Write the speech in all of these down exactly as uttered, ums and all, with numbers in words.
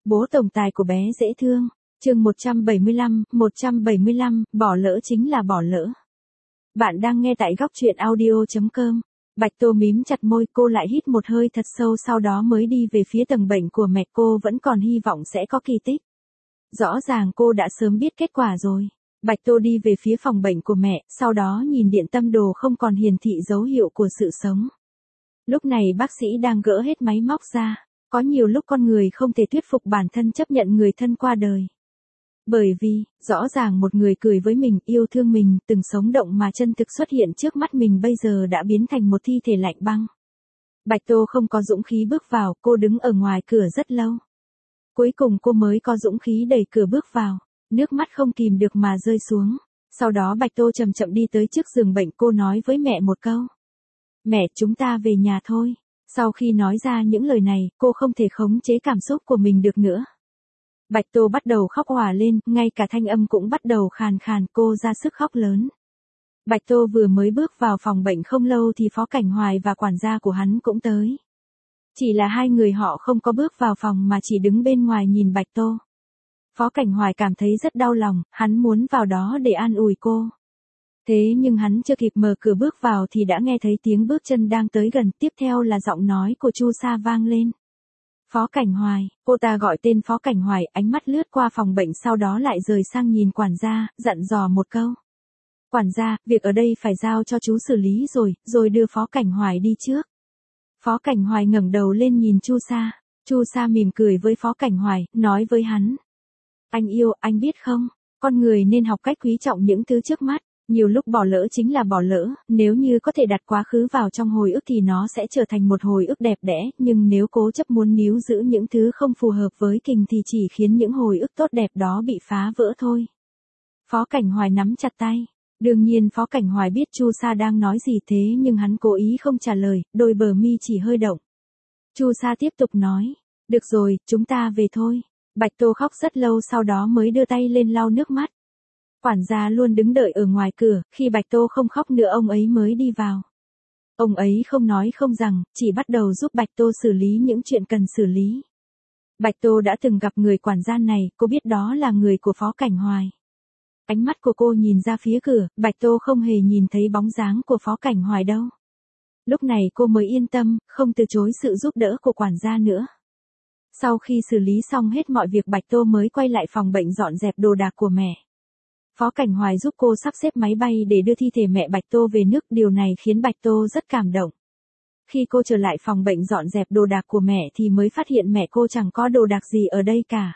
Bố tổng tài của bé dễ thương. Chương một trăm bảy mươi lăm, một trăm bảy mươi lăm, bỏ lỡ chính là bỏ lỡ. Bạn đang nghe tại góc truyện audio chấm com. Bạch Tô mím chặt môi, cô lại hít một hơi thật sâu, sau đó mới đi về phía tầng bệnh của mẹ. Cô vẫn còn hy vọng sẽ có kỳ tích. Rõ ràng cô đã sớm biết kết quả rồi. Bạch Tô đi về phía phòng bệnh của mẹ, sau đó nhìn điện tâm đồ không còn hiển thị dấu hiệu của sự sống. Lúc này bác sĩ đang gỡ hết máy móc ra. Có nhiều lúc con người không thể thuyết phục bản thân chấp nhận người thân qua đời. Bởi vì, rõ ràng một người cười với mình, yêu thương mình, từng sống động mà chân thực xuất hiện trước mắt mình bây giờ đã biến thành một thi thể lạnh băng. Bạch Tô không có dũng khí bước vào, cô đứng ở ngoài cửa rất lâu. Cuối cùng cô mới có dũng khí đẩy cửa bước vào, nước mắt không kìm được mà rơi xuống. Sau đó Bạch Tô chậm chậm đi tới trước giường bệnh, cô nói với mẹ một câu. Mẹ, chúng ta về nhà thôi. Sau khi nói ra những lời này, cô không thể khống chế cảm xúc của mình được nữa. Bạch Tô bắt đầu khóc òa lên, ngay cả thanh âm cũng bắt đầu khàn khàn, cô ra sức khóc lớn. Bạch Tô vừa mới bước vào phòng bệnh không lâu thì Phó Cảnh Hoài và quản gia của hắn cũng tới. Chỉ là hai người họ không có bước vào phòng mà chỉ đứng bên ngoài nhìn Bạch Tô. Phó Cảnh Hoài cảm thấy rất đau lòng, hắn muốn vào đó để an ủi cô. Thế nhưng hắn chưa kịp mở cửa bước vào thì đã nghe thấy tiếng bước chân đang tới gần, tiếp theo là giọng nói của Chu Sa vang lên. Phó Cảnh Hoài, cô ta gọi tên Phó Cảnh Hoài, ánh mắt lướt qua phòng bệnh sau đó lại rời sang nhìn quản gia, dặn dò một câu. Quản gia, việc ở đây phải giao cho chú xử lý rồi, rồi đưa Phó Cảnh Hoài đi trước. Phó Cảnh Hoài ngẩng đầu lên nhìn Chu Sa, Chu Sa mỉm cười với Phó Cảnh Hoài, nói với hắn. Anh yêu, anh biết không, con người nên học cách quý trọng những thứ trước mắt. Nhiều lúc bỏ lỡ chính là bỏ lỡ, nếu như có thể đặt quá khứ vào trong hồi ức thì nó sẽ trở thành một hồi ức đẹp đẽ, nhưng nếu cố chấp muốn níu giữ những thứ không phù hợp với kình thì chỉ khiến những hồi ức tốt đẹp đó bị phá vỡ thôi. Phó Cảnh Hoài nắm chặt tay. Đương nhiên Phó Cảnh Hoài biết Chu Sa đang nói gì thế nhưng hắn cố ý không trả lời, đôi bờ mi chỉ hơi động. Chu Sa tiếp tục nói, được rồi, chúng ta về thôi. Bạch Tô khóc rất lâu sau đó mới đưa tay lên lau nước mắt. Quản gia luôn đứng đợi ở ngoài cửa, khi Bạch Tô không khóc nữa ông ấy mới đi vào. Ông ấy không nói không rằng, chỉ bắt đầu giúp Bạch Tô xử lý những chuyện cần xử lý. Bạch Tô đã từng gặp người quản gia này, cô biết đó là người của Phó Cảnh Hoài. Ánh mắt của cô nhìn ra phía cửa, Bạch Tô không hề nhìn thấy bóng dáng của Phó Cảnh Hoài đâu. Lúc này cô mới yên tâm, không từ chối sự giúp đỡ của quản gia nữa. Sau khi xử lý xong hết mọi việc Bạch Tô mới quay lại phòng bệnh dọn dẹp đồ đạc của mẹ. Phó Cảnh Hoài giúp cô sắp xếp máy bay để đưa thi thể mẹ Bạch Tô về nước, điều này khiến Bạch Tô rất cảm động. Khi cô trở lại phòng bệnh dọn dẹp đồ đạc của mẹ thì mới phát hiện mẹ cô chẳng có đồ đạc gì ở đây cả.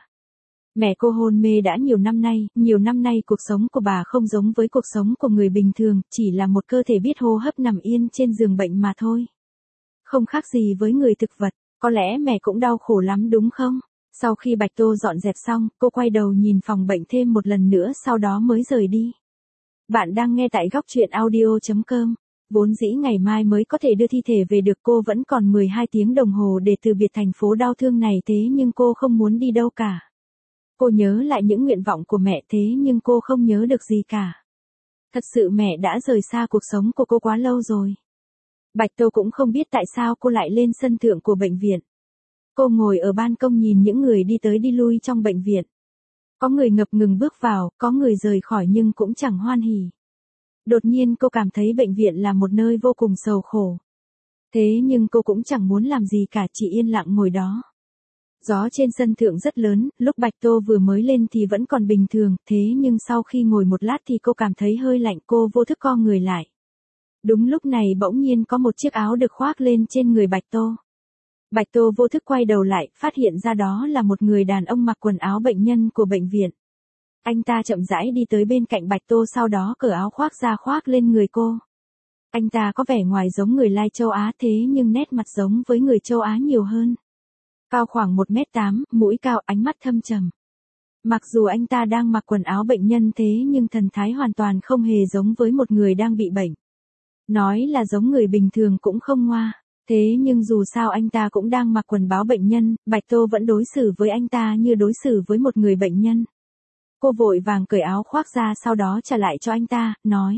Mẹ cô hôn mê đã nhiều năm nay, nhiều năm nay cuộc sống của bà không giống với cuộc sống của người bình thường, chỉ là một cơ thể biết hô hấp nằm yên trên giường bệnh mà thôi. Không khác gì với người thực vật, có lẽ mẹ cũng đau khổ lắm đúng không? Sau khi Bạch Tô dọn dẹp xong, cô quay đầu nhìn phòng bệnh thêm một lần nữa sau đó mới rời đi. Bạn đang nghe tại góc truyện audio chấm com. Vốn dĩ ngày mai mới có thể đưa thi thể về được, cô vẫn còn mười hai tiếng đồng hồ để từ biệt thành phố đau thương này, thế nhưng cô không muốn đi đâu cả. Cô nhớ lại những nguyện vọng của mẹ thế nhưng cô không nhớ được gì cả. Thật sự mẹ đã rời xa cuộc sống của cô quá lâu rồi. Bạch Tô cũng không biết tại sao cô lại lên sân thượng của bệnh viện. Cô ngồi ở ban công nhìn những người đi tới đi lui trong bệnh viện. Có người ngập ngừng bước vào, có người rời khỏi nhưng cũng chẳng hoan hỉ. Đột nhiên cô cảm thấy bệnh viện là một nơi vô cùng sầu khổ. Thế nhưng cô cũng chẳng muốn làm gì cả, chỉ yên lặng ngồi đó. Gió trên sân thượng rất lớn, lúc Bạch Tô vừa mới lên thì vẫn còn bình thường, thế nhưng sau khi ngồi một lát thì cô cảm thấy hơi lạnh, cô vô thức co người lại. Đúng lúc này bỗng nhiên có một chiếc áo được khoác lên trên người Bạch Tô. Bạch Tô vô thức quay đầu lại, phát hiện ra đó là một người đàn ông mặc quần áo bệnh nhân của bệnh viện. Anh ta chậm rãi đi tới bên cạnh Bạch Tô sau đó cởi áo khoác ra khoác lên người cô. Anh ta có vẻ ngoài giống người Lai châu Á thế nhưng nét mặt giống với người châu Á nhiều hơn. Cao khoảng một mét tám, mũi cao, ánh mắt thâm trầm. Mặc dù anh ta đang mặc quần áo bệnh nhân thế nhưng thần thái hoàn toàn không hề giống với một người đang bị bệnh. Nói là giống người bình thường cũng không ngoa. Thế nhưng dù sao anh ta cũng đang mặc quần áo bệnh nhân, Bạch Tô vẫn đối xử với anh ta như đối xử với một người bệnh nhân. Cô vội vàng cởi áo khoác ra sau đó trả lại cho anh ta, nói.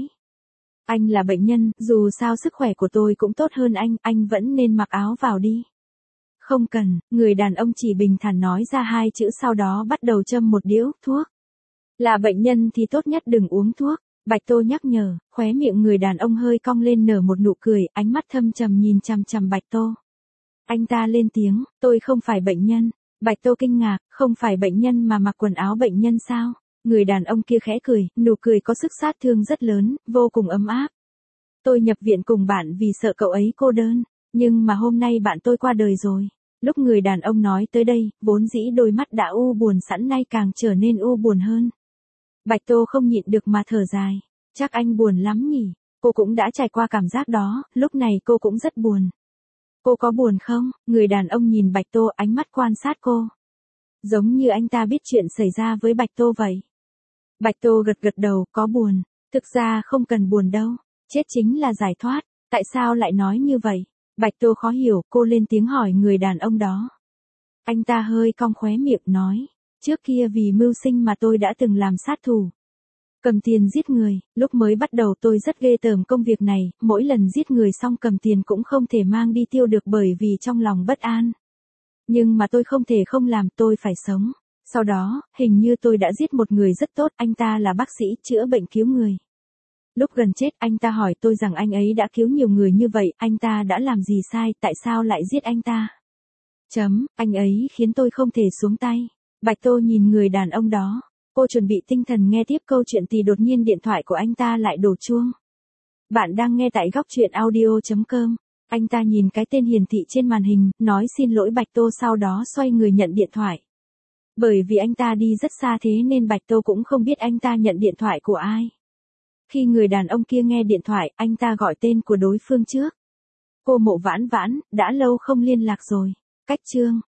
Anh là bệnh nhân, dù sao sức khỏe của tôi cũng tốt hơn anh, anh vẫn nên mặc áo vào đi. Không cần, người đàn ông chỉ bình thản nói ra hai chữ sau đó bắt đầu châm một điếu thuốc. Là bệnh nhân thì tốt nhất đừng uống thuốc. Bạch Tô nhắc nhở, khóe miệng người đàn ông hơi cong lên nở một nụ cười, ánh mắt thâm trầm nhìn chằm chằm Bạch Tô. Anh ta lên tiếng, tôi không phải bệnh nhân. Bạch Tô kinh ngạc, không phải bệnh nhân mà mặc quần áo bệnh nhân sao? Người đàn ông kia khẽ cười, nụ cười có sức sát thương rất lớn, vô cùng ấm áp. Tôi nhập viện cùng bạn vì sợ cậu ấy cô đơn, nhưng mà hôm nay bạn tôi qua đời rồi. Lúc người đàn ông nói tới đây, vốn dĩ đôi mắt đã u buồn sẵn nay càng trở nên u buồn hơn. Bạch Tô không nhịn được mà thở dài. Chắc anh buồn lắm nhỉ, cô cũng đã trải qua cảm giác đó, lúc này cô cũng rất buồn. Cô có buồn không? Người đàn ông nhìn Bạch Tô, ánh mắt quan sát cô. Giống như anh ta biết chuyện xảy ra với Bạch Tô vậy. Bạch Tô gật gật đầu, có buồn. Thực ra không cần buồn đâu, chết chính là giải thoát. Tại sao lại nói như vậy? Bạch Tô khó hiểu, cô lên tiếng hỏi người đàn ông đó. Anh ta hơi cong khóe miệng nói, trước kia vì mưu sinh mà tôi đã từng làm sát thủ. Cầm tiền giết người, lúc mới bắt đầu tôi rất ghê tởm công việc này, mỗi lần giết người xong cầm tiền cũng không thể mang đi tiêu được bởi vì trong lòng bất an. Nhưng mà tôi không thể không làm, tôi phải sống. Sau đó, hình như tôi đã giết một người rất tốt, anh ta là bác sĩ chữa bệnh cứu người. Lúc gần chết anh ta hỏi tôi rằng anh ấy đã cứu nhiều người như vậy, anh ta đã làm gì sai, tại sao lại giết anh ta? Chấm, anh ấy khiến tôi không thể xuống tay. Bạch Tô nhìn người đàn ông đó. Cô chuẩn bị tinh thần nghe tiếp câu chuyện thì đột nhiên điện thoại của anh ta lại đổ chuông. Bạn đang nghe tại góc truyện audio chấm com. Anh ta nhìn cái tên hiển thị trên màn hình, nói xin lỗi Bạch Tô sau đó xoay người nhận điện thoại. Bởi vì anh ta đi rất xa thế nên Bạch Tô cũng không biết anh ta nhận điện thoại của ai. Khi người đàn ông kia nghe điện thoại, anh ta gọi tên của đối phương trước. Cô Mộ Vãn Vãn, đã lâu không liên lạc rồi. Cách chương.